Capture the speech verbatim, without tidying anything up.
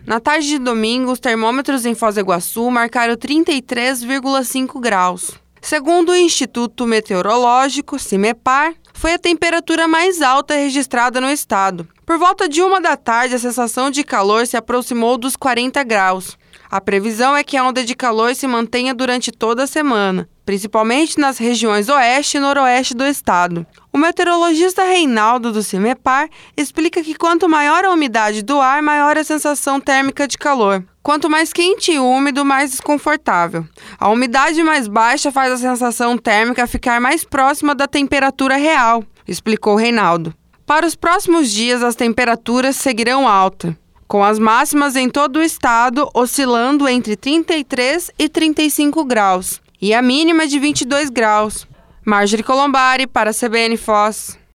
Na tarde de domingo, os termômetros em Foz do Iguaçu marcaram trinta e três vírgula cinco graus. Segundo o Instituto Meteorológico, CIMEPAR, foi a temperatura mais alta registrada no estado. Por volta de uma da tarde, a sensação de calor se aproximou dos quarenta graus. A previsão é que a onda de calor se mantenha durante toda a semana, principalmente nas regiões oeste e noroeste do estado. O meteorologista Reinaldo, do CIMEPAR, explica que quanto maior a umidade do ar, maior a sensação térmica de calor. Quanto mais quente e úmido, mais desconfortável. A umidade mais baixa faz a sensação térmica ficar mais próxima da temperatura real, explicou Reinaldo. Para os próximos dias, as temperaturas seguirão altas, com as máximas em todo o estado oscilando entre trinta e três e trinta e cinco graus, e a mínima de vinte e dois graus. Marjorie Colombari, para a C B N Foz.